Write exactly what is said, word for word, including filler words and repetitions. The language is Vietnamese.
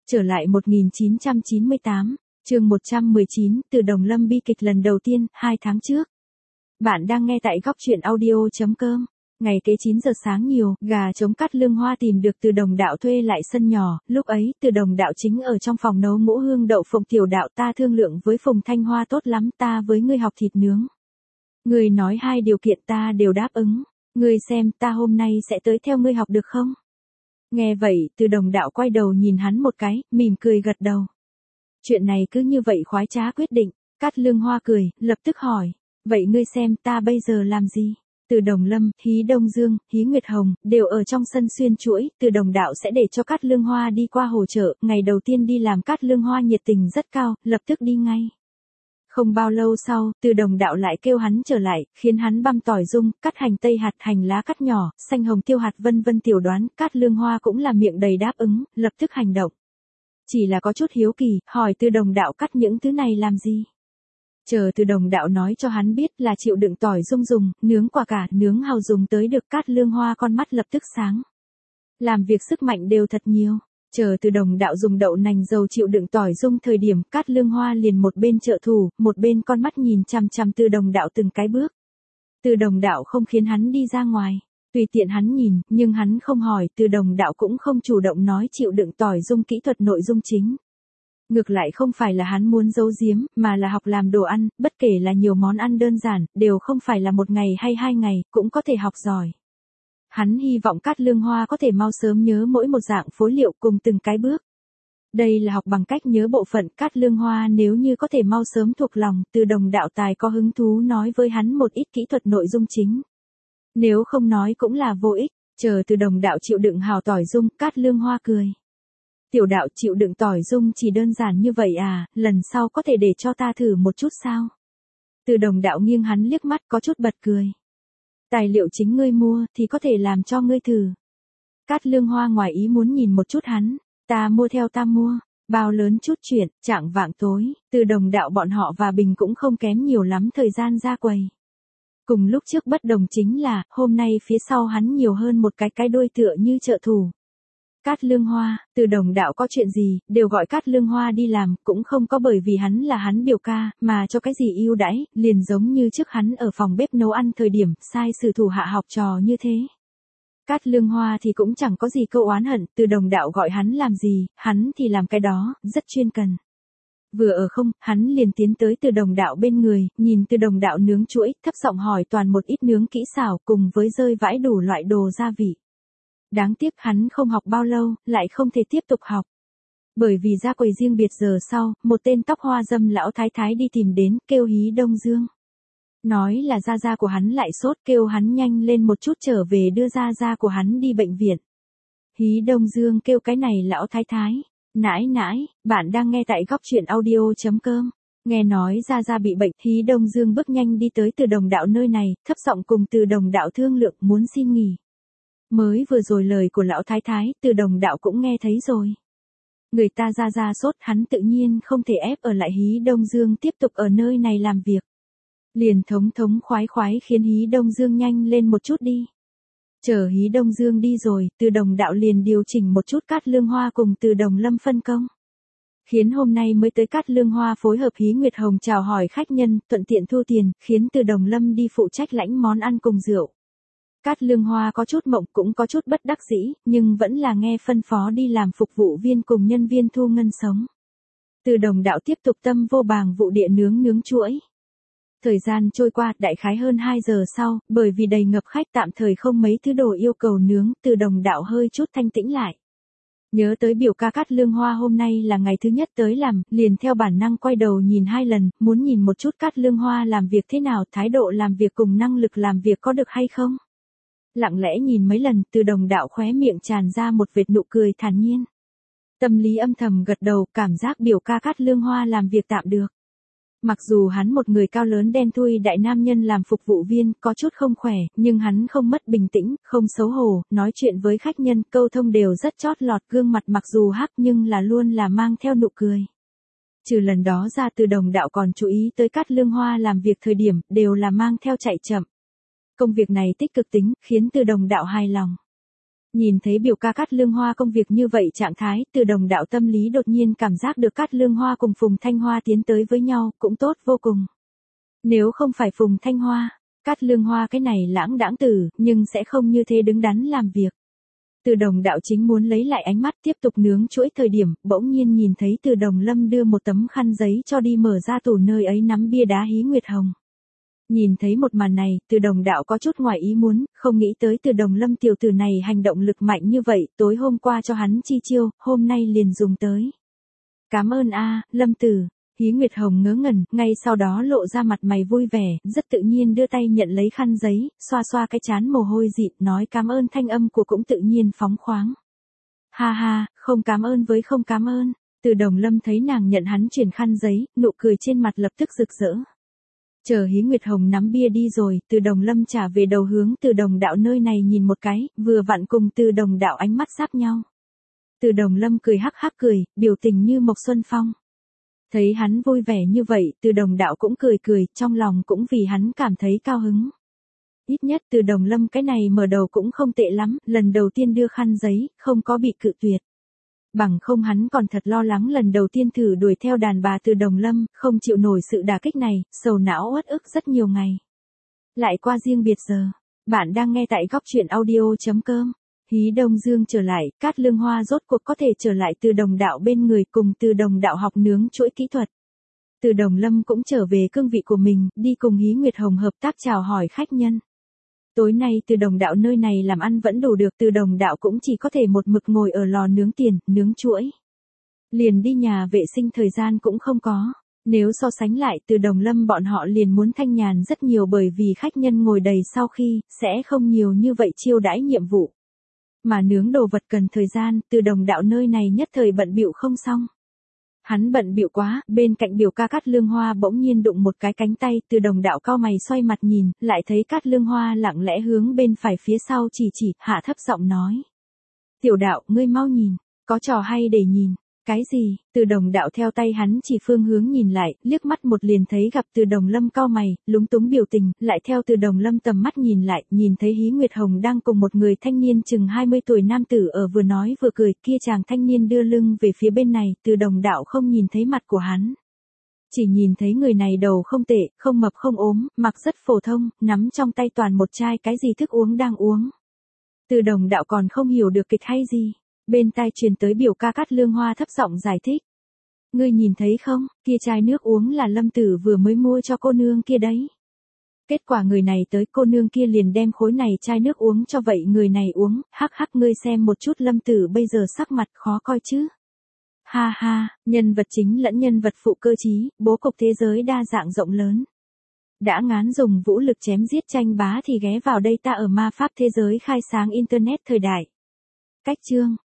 Trở lại một nghìn chín trăm chín mươi tám, chương một trăm mười chín, Từ Đồng Lâm bi kịch lần đầu tiên, hai tháng trước. Bạn đang nghe tại góc truyện audio chấm com. Ngày kế chín giờ sáng nhiều, gà trống Cát Lương Hoa tìm được Từ Đồng đạo thuê lại sân nhỏ, lúc ấy Từ Đồng đạo chính ở trong phòng nấu ngũ hương đậu phộng. Tiểu đạo ta thương lượng với Phùng Thanh Hoa tốt lắm, ta với ngươi học thịt nướng. Ngươi nói hai điều kiện ta đều đáp ứng, ngươi xem ta hôm nay sẽ tới theo ngươi học được không? Nghe vậy, Từ Đồng đạo quay đầu nhìn hắn một cái, mỉm cười gật đầu. Chuyện này cứ như vậy khoái trá quyết định. Cát Lương Hoa cười, lập tức hỏi, vậy ngươi xem ta bây giờ làm gì? Từ Đồng Lâm, Hí Đông Dương, Hí Nguyệt Hồng, đều ở trong sân xuyên chuỗi, Từ Đồng đạo sẽ để cho Cát Lương Hoa đi qua hỗ trợ. Ngày đầu tiên đi làm Cát Lương Hoa nhiệt tình rất cao, lập tức đi ngay. Không bao lâu sau, Từ Đồng đạo lại kêu hắn trở lại, khiến hắn băm tỏi dung, cắt hành tây hạt, hành lá cắt nhỏ, xanh hồng tiêu hạt vân vân. Tiểu đoán, Cát Lương Hoa cũng là miệng đầy đáp ứng, lập tức hành động. Chỉ là có chút hiếu kỳ, hỏi Từ Đồng đạo cắt những thứ này làm gì? Chờ Từ Đồng đạo nói cho hắn biết là chịu đựng tỏi dung dùng, nướng quả cà, nướng hàu dùng tới được. Cát Lương Hoa con mắt lập tức sáng. Làm việc sức mạnh đều thật nhiều. Chờ Từ Đồng đạo dùng đậu nành dầu chịu đựng tỏi dung thời điểm, Cát Lương Hoa liền một bên trợ thủ, một bên con mắt nhìn chằm chằm Từ Đồng đạo từng cái bước. Từ Đồng đạo không khiến hắn đi ra ngoài, tùy tiện hắn nhìn, nhưng hắn không hỏi. Từ Đồng đạo cũng không chủ động nói chịu đựng tỏi dung kỹ thuật nội dung chính. Ngược lại không phải là hắn muốn giấu giếm, mà là học làm đồ ăn, bất kể là nhiều món ăn đơn giản, đều không phải là một ngày hay hai ngày, cũng có thể học giỏi. Hắn hy vọng Cát Lương Hoa có thể mau sớm nhớ mỗi một dạng phối liệu cùng từng cái bước. Đây là học bằng cách nhớ bộ phận. Cát Lương Hoa nếu như có thể mau sớm thuộc lòng, Từ Đồng đạo tài có hứng thú nói với hắn một ít kỹ thuật nội dung chính. Nếu không nói cũng là vô ích. Chờ Từ Đồng đạo chịu đựng hào tỏi dung, Cát Lương Hoa cười. Tiểu đạo chịu đựng tỏi dung chỉ đơn giản như vậy à, lần sau có thể để cho ta thử một chút sao? Từ Đồng đạo nghiêng hắn liếc mắt, có chút bật cười. Tài liệu chính ngươi mua thì có thể làm cho ngươi thử. Cát Lương Hoa ngoài ý muốn nhìn một chút hắn, ta mua theo ta mua, bao lớn chút chuyện. Chạng vạng tối, Từ Đồng đạo bọn họ và Bình cũng không kém nhiều lắm thời gian ra quầy. Cùng lúc trước bất đồng chính là, hôm nay phía sau hắn nhiều hơn một cái cái đuôi tựa như trợ thủ. Cát Lương Hoa, Từ Đồng đạo có chuyện gì, đều gọi Cát Lương Hoa đi làm, cũng không có bởi vì hắn là hắn biểu ca, mà cho cái gì ưu đãi, liền giống như trước hắn ở phòng bếp nấu ăn thời điểm, sai sử thủ hạ học trò như thế. Cát Lương Hoa thì cũng chẳng có gì câu oán hận, Từ Đồng đạo gọi hắn làm gì, hắn thì làm cái đó, rất chuyên cần. Vừa ở không, hắn liền tiến tới Từ Đồng đạo bên người, nhìn Từ Đồng đạo nướng chuỗi, thấp giọng hỏi toàn một ít nướng kỹ xảo cùng với rơi vãi đủ loại đồ gia vị. Đáng tiếc hắn không học bao lâu, lại không thể tiếp tục học. Bởi vì ra quầy riêng biệt giờ sau, một tên tóc hoa dâm lão thái thái đi tìm đến, kêu Hí Đông Dương. Nói là gia gia của hắn lại sốt, kêu hắn nhanh lên một chút trở về đưa gia gia của hắn đi bệnh viện. Hí Đông Dương kêu cái này lão thái thái, nãi nãi, bạn đang nghe tại góc truyện audio chấm com. Nghe nói gia gia bị bệnh, Hí Đông Dương bước nhanh đi tới Từ Đồng đạo nơi này, thấp giọng cùng Từ Đồng đạo thương lượng muốn xin nghỉ. Mới vừa rồi lời của lão thái thái, Từ Đồng đạo cũng nghe thấy rồi. Người ta ra ra sốt, hắn tự nhiên không thể ép ở lại Hí Đông Dương tiếp tục ở nơi này làm việc. Liền thống thống khoái khoái khiến Hí Đông Dương nhanh lên một chút đi. Chờ Hí Đông Dương đi rồi, Từ Đồng đạo liền điều chỉnh một chút Cát Lương Hoa cùng Từ Đồng Lâm phân công. Khiến hôm nay mới tới Cát Lương Hoa phối hợp Hí Nguyệt Hồng chào hỏi khách nhân, thuận tiện thu tiền, khiến Từ Đồng Lâm đi phụ trách lãnh món ăn cùng rượu. Cát Lương Hoa có chút mộng cũng có chút bất đắc dĩ, nhưng vẫn là nghe phân phó đi làm phục vụ viên cùng nhân viên thu ngân sống. Từ Đồng đạo tiếp tục tâm vô bàng vụ địa nướng nướng chuỗi. Thời gian trôi qua, đại khái hơn hai giờ sau, bởi vì đầy ngập khách tạm thời không mấy thứ đồ yêu cầu nướng, Từ Đồng đạo hơi chút thanh tĩnh lại. Nhớ tới biểu ca Cát Lương Hoa hôm nay là ngày thứ nhất tới làm, liền theo bản năng quay đầu nhìn hai lần, muốn nhìn một chút Cát Lương Hoa làm việc thế nào, thái độ làm việc cùng năng lực làm việc có được hay không. Lặng lẽ nhìn mấy lần, Từ Đồng đạo khóe miệng tràn ra một vệt nụ cười thản nhiên. Tâm lý âm thầm gật đầu, cảm giác biểu ca Cát Lương Hoa làm việc tạm được. Mặc dù hắn một người cao lớn đen thui đại nam nhân làm phục vụ viên, có chút không khỏe, nhưng hắn không mất bình tĩnh, không xấu hổ, nói chuyện với khách nhân, câu thông đều rất chót lọt, gương mặt mặc dù hắc nhưng là luôn là mang theo nụ cười. Trừ lần đó ra, Từ Đồng đạo còn chú ý tới Cát Lương Hoa làm việc thời điểm, đều là mang theo chạy chậm. Công việc này tích cực tính, khiến Từ Đồng đạo hài lòng. Nhìn thấy biểu ca Cát Lương Hoa công việc như vậy trạng thái, Từ Đồng đạo tâm lý đột nhiên cảm giác được Cát Lương Hoa cùng Phùng Thanh Hoa tiến tới với nhau, cũng tốt vô cùng. Nếu không phải Phùng Thanh Hoa, Cát Lương Hoa cái này lãng đãng tử, nhưng sẽ không như thế đứng đắn làm việc. Từ Đồng đạo chính muốn lấy lại ánh mắt tiếp tục nướng chuỗi thời điểm, bỗng nhiên nhìn thấy Từ Đồng Lâm đưa một tấm khăn giấy cho đi mở ra tủ nơi ấy nắm bia đá Hí Nguyệt Hồng. Nhìn thấy một màn này, Từ Đồng đạo có chút ngoài ý muốn, không nghĩ tới Từ Đồng Lâm tiểu tử này hành động lực mạnh như vậy, tối hôm qua cho hắn chi chiêu, hôm nay liền dùng tới. Cảm ơn a, Lâm tử. Hí Nguyệt Hồng ngớ ngẩn, ngay sau đó lộ ra mặt mày vui vẻ, rất tự nhiên đưa tay nhận lấy khăn giấy, xoa xoa cái trán mồ hôi dịt, nói cảm ơn, thanh âm của cũng tự nhiên phóng khoáng. Ha ha, không cảm ơn với không cảm ơn. Từ Đồng Lâm thấy nàng nhận hắn chuyển khăn giấy, nụ cười trên mặt lập tức rực rỡ. Chờ Hí Nguyệt Hồng nắm bia đi rồi, Từ Đồng Lâm trả về đầu hướng Từ Đồng đạo nơi này nhìn một cái, vừa vặn cùng Từ Đồng đạo ánh mắt giáp nhau. Từ Đồng Lâm cười hắc hắc cười, biểu tình như Mộc Xuân Phong. Thấy hắn vui vẻ như vậy, Từ Đồng đạo cũng cười cười, trong lòng cũng vì hắn cảm thấy cao hứng. Ít nhất Từ Đồng Lâm cái này mở đầu cũng không tệ lắm, lần đầu tiên đưa khăn giấy, không có bị cự tuyệt. Bằng không hắn còn thật lo lắng lần đầu tiên thử đuổi theo đàn bà Từ Đồng Lâm, không chịu nổi sự đả kích này, sầu não uất ức rất nhiều ngày. Lại qua riêng biệt giờ, bạn đang nghe tại góc truyện audio chấm com. Hí Đông Dương trở lại, Cát Lương Hoa rốt cuộc có thể trở lại Từ Đồng đạo bên người cùng Từ Đồng đạo học nướng chuỗi kỹ thuật. Từ Đồng Lâm cũng trở về cương vị của mình, đi cùng Hí Nguyệt Hồng hợp tác chào hỏi khách nhân. Tối nay Từ Đồng đạo nơi này làm ăn vẫn đủ được, Từ Đồng đạo cũng chỉ có thể một mực ngồi ở lò nướng tiền, nướng chuỗi. Liền đi nhà vệ sinh thời gian cũng không có. Nếu so sánh lại, Từ Đồng Lâm bọn họ liền muốn thanh nhàn rất nhiều bởi vì khách nhân ngồi đầy sau khi, sẽ không nhiều như vậy chiêu đãi nhiệm vụ. Mà nướng đồ vật cần thời gian, Từ Đồng đạo nơi này nhất thời bận bịu không xong. Hắn bận bịu quá, bên cạnh biểu ca Cát Lương Hoa bỗng nhiên đụng một cái cánh tay, Từ Đồng đạo cau mày xoay mặt nhìn, lại thấy Cát Lương Hoa lặng lẽ hướng bên phải phía sau chỉ chỉ, hạ thấp giọng nói. Tiểu đạo, ngươi mau nhìn, có trò hay để nhìn. Cái gì? Từ Đồng đạo theo tay hắn chỉ phương hướng nhìn lại, liếc mắt một liền thấy gặp Từ Đồng Lâm cau mày, lúng túng biểu tình, lại theo Từ Đồng Lâm tầm mắt nhìn lại, nhìn thấy Hí Nguyệt Hồng đang cùng một người thanh niên chừng hai mươi tuổi nam tử ở vừa nói vừa cười, kia chàng thanh niên đưa lưng về phía bên này, Từ Đồng đạo không nhìn thấy mặt của hắn. Chỉ nhìn thấy người này đầu không tệ, không mập không ốm, mặc rất phổ thông, nắm trong tay toàn một chai cái gì thức uống đang uống. Từ Đồng đạo còn không hiểu được kịch hay gì. Bên tai truyền tới biểu ca Cát Lương Hoa thấp giọng giải thích. Ngươi nhìn thấy không, kia chai nước uống là Lâm tử vừa mới mua cho cô nương kia đấy. Kết quả người này tới, cô nương kia liền đem khối này chai nước uống cho vậy người này uống, hắc hắc, ngươi xem một chút Lâm tử bây giờ sắc mặt khó coi chứ. Ha ha, nhân vật chính lẫn nhân vật phụ cơ trí, bố cục thế giới đa dạng rộng lớn. Đã ngán dùng vũ lực chém giết tranh bá thì ghé vào đây ta ở ma pháp thế giới khai sáng internet thời đại. Cách chương